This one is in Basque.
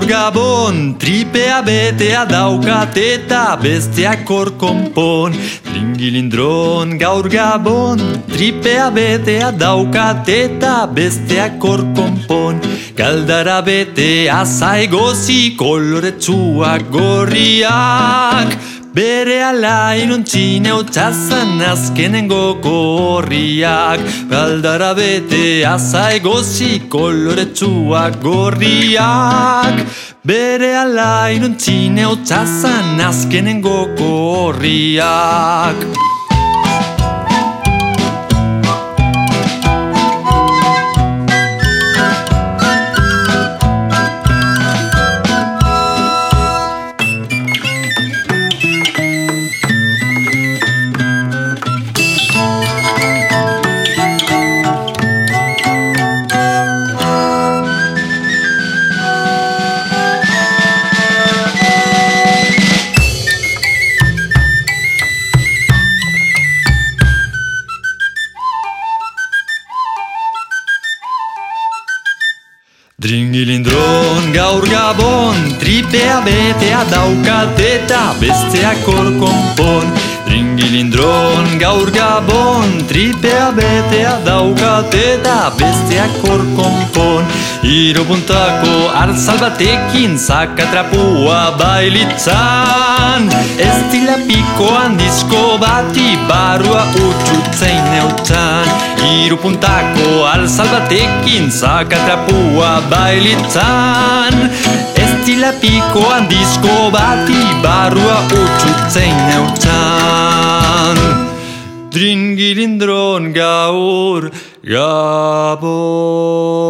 gabon, tripea betea daukat eta besteak hor konpon. Tringilindron gaur gabon, tripea betea daukat eta besteak hor konpon. Galdara betea zaigozi koloretsuak gorriak, bere ala iruntzine utxazan azkenengo gorriak. Galdara betea zaigozi koloretsuak gorriak, bere ala iruntzine utxazan azkenengo gorriak. Tringilindron gaur gabon, tripea betea daukat eta besteak hor konpon. Tringilindron gaur gabon, tripea betea daukat eta besteak hor konpon. Hiru puntako arzal batekin zakatrapua bailitzan, ez tilapiko handizko bati barrua utxutzein neutxan. Hiru puntako arzal batekin zakatrapua bailitzan, ez tilapiko handizko bati barrua utxutzein neutxan. Tringilindron gaur gabon.